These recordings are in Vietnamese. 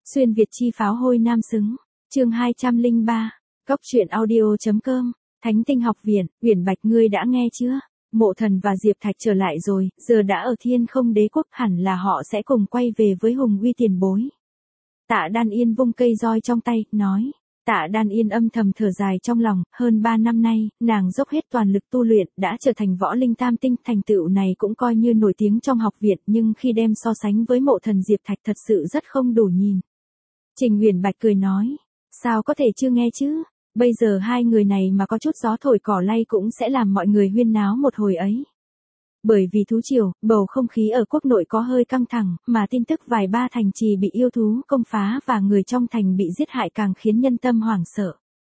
Xuyên Việt chi pháo hôi nam xứng. Chương 203. Cốc truyện audio.com. Thánh Tinh Học Viện. Uyển Bạch, ngươi đã nghe chưa? Mộ Thần và Diệp Thạch trở lại rồi, giờ đã ở Thiên Không Đế Quốc, hẳn là họ sẽ cùng quay về với Hùng Uy tiền bối. Tạ Đan Yên vung cây roi trong tay, nói. Tạ Đan Yên âm thầm thở dài trong lòng, hơn 3 năm nay, nàng dốc hết toàn lực tu luyện, đã trở thành võ linh tam tinh, thành tựu này cũng coi như nổi tiếng trong học viện, nhưng khi đem so sánh với Mộ Thần Diệp Thạch thật sự rất không đủ nhìn. Trình Uyển Bạch cười nói, sao có thể chưa nghe chứ, bây giờ hai người này mà có chút gió thổi cỏ lay cũng sẽ làm mọi người huyên náo một hồi ấy. Bởi vì thú triều, bầu không khí ở quốc nội có hơi căng thẳng, mà tin tức vài ba thành trì bị yêu thú công phá và người trong thành bị giết hại càng khiến nhân tâm hoảng sợ.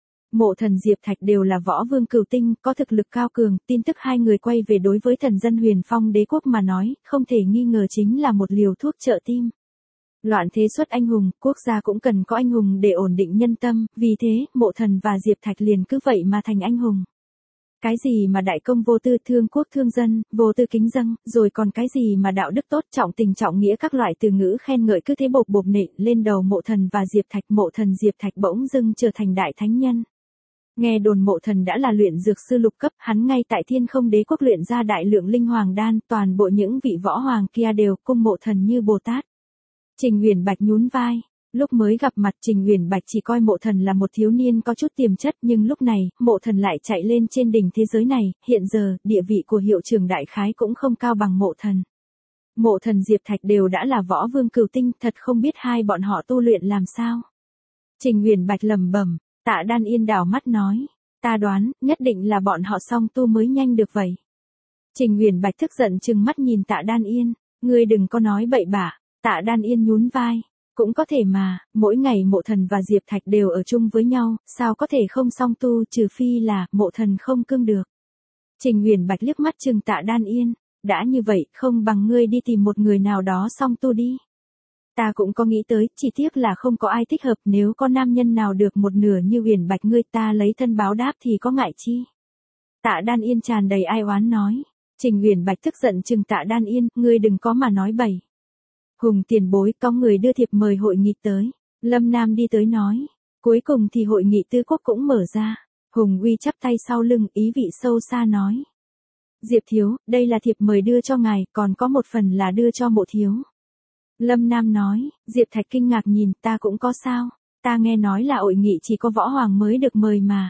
Mộ Thần Diệp Thạch đều là võ vương cửu tinh, có thực lực cao cường, tin tức hai người quay về đối với thần dân Huyền Phong Đế Quốc mà nói, không thể nghi ngờ chính là một liều thuốc trợ tim. Loạn thế xuất anh hùng, quốc gia cũng cần có anh hùng để ổn định nhân tâm, vì thế, Mộ Thần và Diệp Thạch liền cứ vậy mà thành anh hùng. Cái gì mà đại công vô tư, thương quốc thương dân, vô tư kính dâng, rồi còn cái gì mà đạo đức tốt, trọng tình trọng nghĩa, các loại từ ngữ khen ngợi cứ thế bộp bộp nện lên đầu Mộ Thần và Diệp Thạch. Mộ Thần Diệp Thạch bỗng dưng trở thành đại thánh nhân. Nghe đồn Mộ Thần đã là luyện dược sư lục cấp, hắn ngay tại Thiên Không Đế Quốc luyện ra đại lượng linh hoàng đan, toàn bộ những vị võ hoàng kia đều cung Mộ Thần như Bồ Tát. Trình Uyển Bạch nhún vai. Lúc mới gặp mặt Trình Uyển Bạch chỉ coi Mộ Thần là một thiếu niên có chút tiềm chất, nhưng lúc này, Mộ Thần lại chạy lên trên đỉnh thế giới này, hiện giờ, địa vị của hiệu trưởng đại khái cũng không cao bằng Mộ Thần. Mộ Thần Diệp Thạch đều đã là võ vương cửu tinh, thật không biết hai bọn họ tu luyện làm sao. Trình Uyển Bạch lẩm bẩm. Tạ Đan Yên đảo mắt nói, ta đoán, nhất định là bọn họ song tu mới nhanh được vậy. Trình Uyển Bạch tức giận trừng mắt nhìn Tạ Đan Yên, ngươi đừng có nói bậy bạ. Tạ Đan Yên nhún vai. Cũng có thể mà, mỗi ngày Mộ Thần và Diệp Thạch đều ở chung với nhau, sao có thể không song tu, trừ phi là Mộ Thần không cương được. Trình Uyển Bạch liếc mắt chừng Tạ Đan Yên, đã như vậy, không bằng ngươi đi tìm một người nào đó song tu đi. Ta cũng có nghĩ tới, chỉ tiếc là không có ai thích hợp, nếu có nam nhân nào được một nửa như Uyển Bạch ngươi, ta lấy thân báo đáp thì có ngại chi. Tạ Đan Yên tràn đầy ai oán nói. Trình Uyển Bạch tức giận chừng Tạ Đan Yên, ngươi đừng có mà nói bậy. Hùng tiền bối, có người đưa thiệp mời hội nghị tới. Lâm Nam đi tới nói. Cuối cùng thì hội nghị tư quốc cũng mở ra. Hùng Uy chắp tay sau lưng, ý vị sâu xa nói. Diệp thiếu, đây là thiệp mời đưa cho ngài, còn có một phần là đưa cho Mộ thiếu. Lâm Nam nói. Diệp Thạch kinh ngạc nhìn, ta cũng có sao? Ta nghe nói là hội nghị chỉ có võ hoàng mới được mời mà.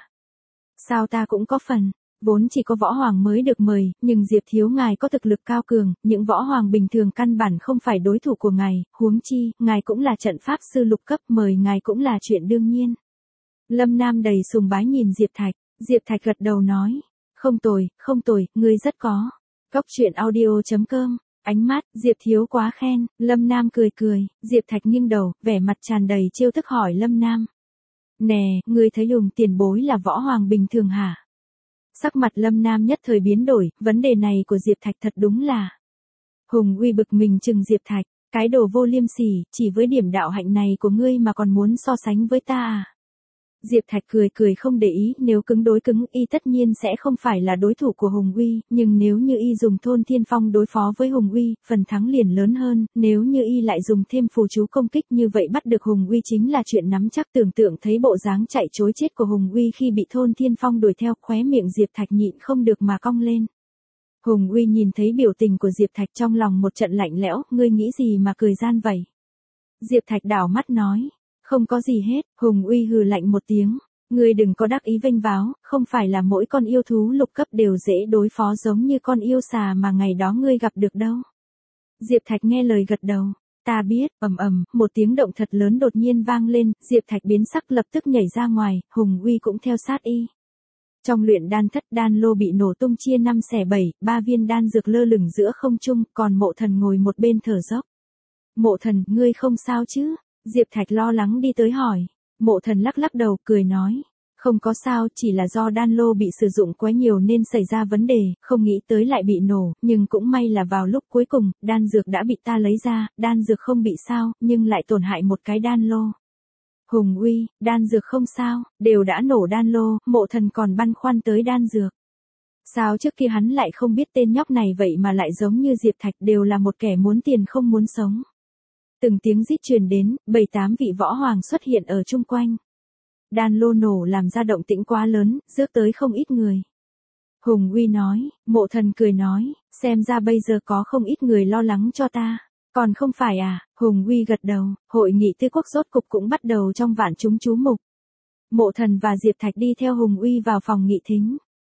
Sao ta cũng có phần? Vốn chỉ có võ hoàng mới được mời, nhưng Diệp thiếu ngài có thực lực cao cường, những võ hoàng bình thường căn bản không phải đối thủ của ngài, huống chi, ngài cũng là trận pháp sư lục cấp, mời ngài cũng là chuyện đương nhiên. Lâm Nam đầy sùng bái nhìn Diệp Thạch gật đầu nói, không tồi, ngươi rất có. Cốc truyện audio.com. Ánh mắt, Diệp thiếu quá khen, Lâm Nam cười, Diệp Thạch nghiêng đầu, vẻ mặt tràn đầy trêu tức hỏi Lâm Nam. Nè, ngươi thấy Hùng tiền bối là võ hoàng bình thường hả? Sắc mặt Lâm Nam nhất thời biến đổi, vấn đề này của Diệp Thạch thật đúng là. Hùng Uy bực mình chừng Diệp Thạch, cái đồ vô liêm sỉ, chỉ với điểm đạo hạnh này của ngươi mà còn muốn so sánh với ta à? Diệp Thạch cười không để ý, nếu cứng đối cứng, y tất nhiên sẽ không phải là đối thủ của Hùng Uy, nhưng nếu như y dùng Thôn Thiên Phong đối phó với Hùng Uy, phần thắng liền lớn hơn, nếu như y lại dùng thêm phù chú công kích như vậy bắt được Hùng Uy chính là chuyện nắm chắc. Tưởng tượng thấy bộ dáng chạy trối chết của Hùng Uy khi bị Thôn Thiên Phong đuổi theo, khóe miệng Diệp Thạch nhịn không được mà cong lên. Hùng Uy nhìn thấy biểu tình của Diệp Thạch trong lòng một trận lạnh lẽo, ngươi nghĩ gì mà cười gian vậy? Diệp Thạch đảo mắt nói. Không có gì hết. Hùng Uy hừ lạnh một tiếng. Ngươi đừng có đắc ý vênh váo, không phải là mỗi con yêu thú lục cấp đều dễ đối phó giống như con yêu xà mà ngày đó ngươi gặp được đâu. Diệp Thạch nghe lời gật đầu. Ta biết, một tiếng động thật lớn đột nhiên vang lên, Diệp Thạch biến sắc lập tức nhảy ra ngoài, Hùng Uy cũng theo sát y. Trong luyện đan thất, đan lô bị nổ tung chia 5 xẻ 7, 3 viên đan dược lơ lửng giữa không trung, còn Mộ Thần ngồi một bên thở dốc. Mộ Thần, ngươi không sao chứ? Diệp Thạch lo lắng đi tới hỏi. Mộ Thần lắc đầu, cười nói. Không có sao, chỉ là do đan lô bị sử dụng quá nhiều nên xảy ra vấn đề, không nghĩ tới lại bị nổ, nhưng cũng may là vào lúc cuối cùng, đan dược đã bị ta lấy ra, đan dược không bị sao, nhưng lại tổn hại một cái đan lô. Hùng Uy, đan dược không sao, đều đã nổ đan lô, Mộ Thần còn băn khoăn tới đan dược. Sao trước kia hắn lại không biết tên nhóc này vậy mà lại giống như Diệp Thạch đều là một kẻ muốn tiền không muốn sống. Từng tiếng rít truyền đến, 7-8 vị võ hoàng xuất hiện ở chung quanh. Đan lô nổ làm ra động tĩnh quá lớn, rước tới không ít người. Hùng Uy nói, Mộ Thần cười nói, xem ra bây giờ có không ít người lo lắng cho ta. Còn không phải à, Hùng Uy gật đầu, hội nghị Tư Quốc rốt cục cũng bắt đầu trong vạn chúng chú mục. Mộ Thần và Diệp Thạch đi theo Hùng Uy vào phòng nghị thính.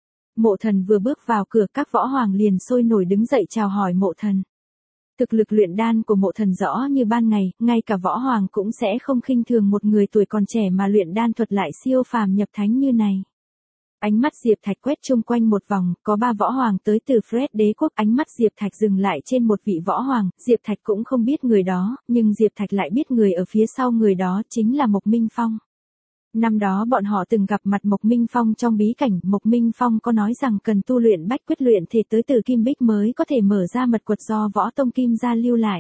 Mộ Thần vừa bước vào cửa, các võ hoàng liền sôi nổi đứng dậy chào hỏi Mộ Thần. Thực lực luyện đan của Mộ Thần rõ như ban ngày, ngay cả võ hoàng cũng sẽ không khinh thường một người tuổi còn trẻ mà luyện đan thuật lại siêu phàm nhập thánh như này. Ánh mắt Diệp Thạch quét chung quanh một vòng, có 3 võ hoàng tới từ Fred đế quốc, ánh mắt Diệp Thạch dừng lại trên một vị võ hoàng, Diệp Thạch cũng không biết người đó, nhưng Diệp Thạch lại biết người ở phía sau người đó chính là Mộc Minh Phong. Năm đó bọn họ từng gặp mặt Mộc Minh Phong trong bí cảnh, Mộc Minh Phong có nói rằng cần tu luyện bách quyết luyện thể tới từ Kim Bích mới có thể mở ra mật quật do võ tông Kim gia lưu lại.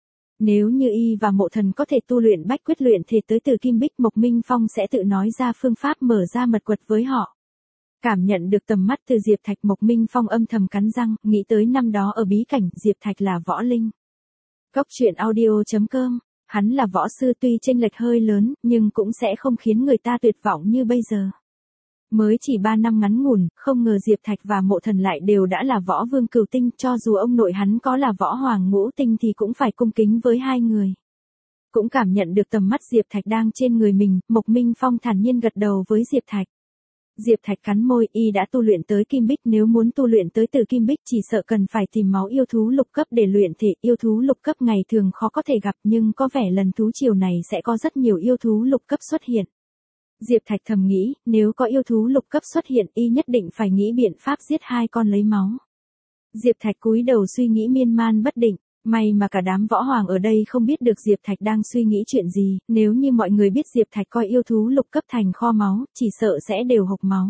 Nếu như y và Mộ Thần có thể tu luyện bách quyết luyện thể tới từ Kim Bích, Mộc Minh Phong sẽ tự nói ra phương pháp mở ra mật quật với họ. Cảm nhận được tầm mắt từ Diệp Thạch, Mộc Minh Phong âm thầm cắn răng, nghĩ tới năm đó ở bí cảnh, Diệp Thạch là võ linh. Góc truyện audio.com, hắn là võ sư tuy chênh lệch hơi lớn, nhưng cũng sẽ không khiến người ta tuyệt vọng như bây giờ. Mới chỉ 3 năm ngắn ngủn, không ngờ Diệp Thạch và Mộ Thần lại đều đã là võ vương cửu tinh, cho dù ông nội hắn có là võ hoàng ngũ tinh thì cũng phải cung kính với hai người. Cũng cảm nhận được tầm mắt Diệp Thạch đang trên người mình, Mộc Minh Phong thản nhiên gật đầu với Diệp Thạch. Diệp Thạch cắn môi, y đã tu luyện tới Kim Bích, nếu muốn tu luyện tới từ Kim Bích chỉ sợ cần phải tìm máu yêu thú lục cấp để luyện thể, yêu thú lục cấp ngày thường khó có thể gặp, nhưng có vẻ lần thú triều này sẽ có rất nhiều yêu thú lục cấp xuất hiện. Diệp Thạch thầm nghĩ, nếu có yêu thú lục cấp xuất hiện, y nhất định phải nghĩ biện pháp giết 2 con lấy máu. Diệp Thạch cúi đầu suy nghĩ miên man bất định. May mà cả đám võ hoàng ở đây không biết được Diệp Thạch đang suy nghĩ chuyện gì, nếu như mọi người biết Diệp Thạch coi yêu thú lục cấp thành kho máu, chỉ sợ sẽ đều hộc máu.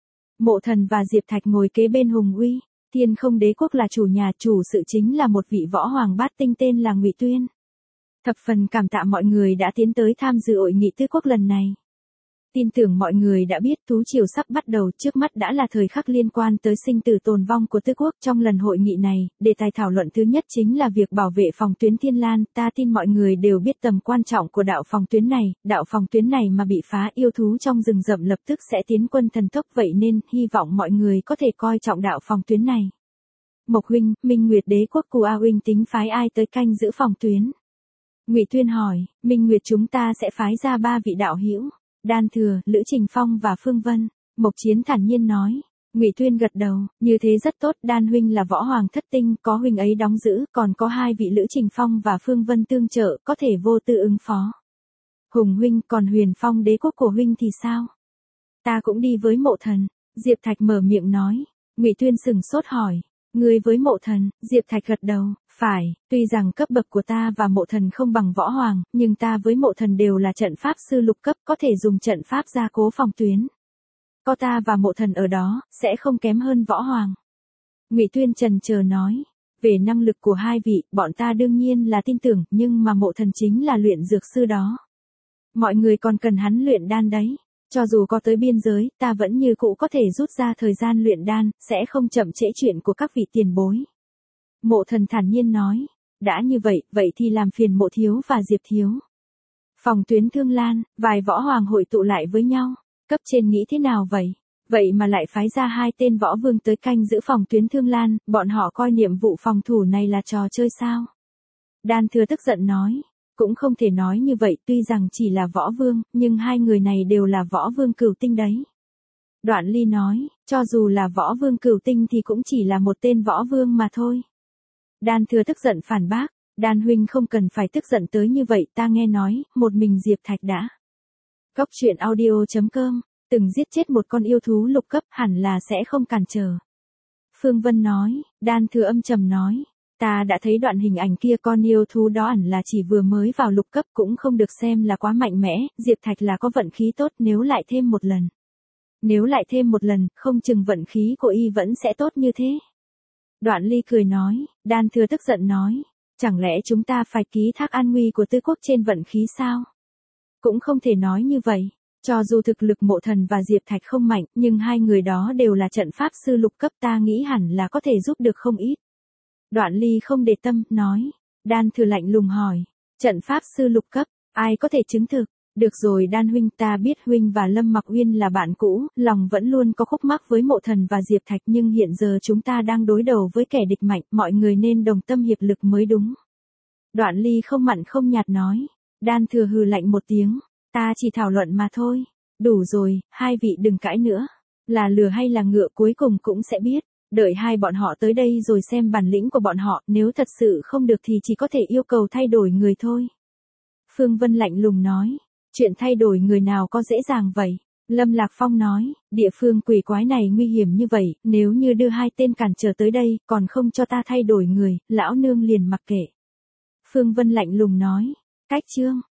Mộ Thần và Diệp Thạch ngồi kế bên Hùng Uy, Thiên Không đế quốc là chủ nhà, chủ sự chính là một vị võ hoàng bát tinh tên là Ngụy Tuyên. Thập phần cảm tạ mọi người đã tiến tới tham dự hội nghị Tư Quốc lần này. Tin tưởng mọi người đã biết thú triều sắp bắt đầu, trước mắt đã là thời khắc liên quan tới sinh tử tồn vong của Tư Quốc. Trong lần hội nghị này, đề tài thảo luận thứ nhất chính là việc bảo vệ phòng tuyến Thiên Lan. Ta tin mọi người đều biết tầm quan trọng của đạo phòng tuyến này, đạo phòng tuyến này mà bị phá, yêu thú trong rừng rậm lập tức sẽ tiến quân thần tốc, vậy nên hy vọng mọi người có thể coi trọng đạo phòng tuyến này. Mộc huynh, Minh Nguyệt đế quốc của A huynh tính phái ai tới canh giữ phòng tuyến? Ngụy Tuyên hỏi. Minh Nguyệt chúng ta sẽ phái ra 3 vị đạo hữu. Đan Thừa, Lữ Trình Phong và Phương Vân. Mộc Chiến thản nhiên nói. Ngụy Tuyên gật đầu, như thế rất tốt, Đan huynh là võ hoàng thất tinh, có huynh ấy đóng giữ, còn có 2 vị Lữ Trình Phong và Phương Vân tương trợ, có thể vô tư ứng phó. Hùng huynh, còn Huyền Phong đế quốc của huynh thì sao? Ta cũng đi với Mộ Thần. Diệp Thạch mở miệng nói. Ngụy Tuyên sừng sốt hỏi. Ngươi với Mộ Thần? Diệp Thạch gật đầu. Phải, tuy rằng cấp bậc của ta và Mộ Thần không bằng võ hoàng, nhưng ta với Mộ Thần đều là trận pháp sư lục cấp, có thể dùng trận pháp gia cố phòng tuyến. Có ta và Mộ Thần ở đó, sẽ không kém hơn võ hoàng. Ngụy Tuyên chần chờ nói. Về năng lực của 2 vị, bọn ta đương nhiên là tin tưởng, nhưng mà Mộ Thần chính là luyện dược sư đó. Mọi người còn cần hắn luyện đan đấy. Cho dù có tới biên giới, ta vẫn như cũ có thể rút ra thời gian luyện đan, sẽ không chậm trễ chuyện của các vị tiền bối. Mộ Thần thản nhiên nói. Đã như vậy, vậy thì làm phiền Mộ thiếu và Diệp thiếu. Phòng tuyến Thương Lan, vài võ hoàng hội tụ lại với nhau. Cấp trên nghĩ thế nào vậy? Vậy mà lại phái ra 2 tên võ vương tới canh giữ phòng tuyến Thương Lan, bọn họ coi nhiệm vụ phòng thủ này là trò chơi sao? Đan Thừa tức giận nói. Cũng không thể nói như vậy, tuy rằng chỉ là võ vương, nhưng 2 người này đều là võ vương cửu tinh đấy. Đoạn Ly nói, cho dù là võ vương cửu tinh thì cũng chỉ là một tên võ vương mà thôi. Đan Thừa tức giận phản bác, Đan huynh không cần phải tức giận tới như vậy, ta nghe nói, một mình Diệp Thạch đã. Góc truyện audio.com, từng giết chết một con yêu thú lục cấp, hẳn là sẽ không cản trở. Phương Vân nói. Đan Thừa âm trầm nói. Ta đã thấy đoạn hình ảnh kia, con yêu thú đó hẳn là chỉ vừa mới vào lục cấp, cũng không được xem là quá mạnh mẽ, Diệp Thạch là có vận khí tốt, nếu lại thêm một lần. Nếu lại thêm một lần, không chừng vận khí của y vẫn sẽ tốt như thế. Đoạn Ly cười nói. Đan Thừa tức giận nói. Chẳng lẽ chúng ta phải ký thác an nguy của Tư Quốc trên vận khí sao? Cũng không thể nói như vậy. Cho dù thực lực Mộ Thần và Diệp Thạch không mạnh, nhưng 2 người đó đều là trận pháp sư lục cấp, ta nghĩ hẳn là có thể giúp được không ít. Đoạn Ly không để tâm, nói. Đan Thừa lạnh lùng hỏi. Trận pháp sư lục cấp, ai có thể chứng thực? Được rồi Đan huynh, ta biết huynh và Lâm Mặc Uyên là bạn cũ, lòng vẫn luôn có khúc mắc với Mộ Thần và Diệp Thạch, nhưng hiện giờ chúng ta đang đối đầu với kẻ địch mạnh, mọi người nên đồng tâm hiệp lực mới đúng. Đoạn Ly không mặn không nhạt nói. Đan Thừa hừ lạnh một tiếng, ta chỉ thảo luận mà thôi. Đủ rồi, hai vị đừng cãi nữa. Là lừa hay là ngựa cuối cùng cũng sẽ biết. Đợi hai bọn họ tới đây rồi xem bản lĩnh của bọn họ, nếu thật sự không được thì chỉ có thể yêu cầu thay đổi người thôi. Phương Vân lạnh lùng nói. Chuyện thay đổi người nào có dễ dàng vậy? Lâm Lạc Phong nói, địa phương quỷ quái này nguy hiểm như vậy, nếu như đưa hai tên cản trở tới đây, còn không cho ta thay đổi người, lão nương liền mặc kệ. Phương Vân lạnh lùng nói, cách chương.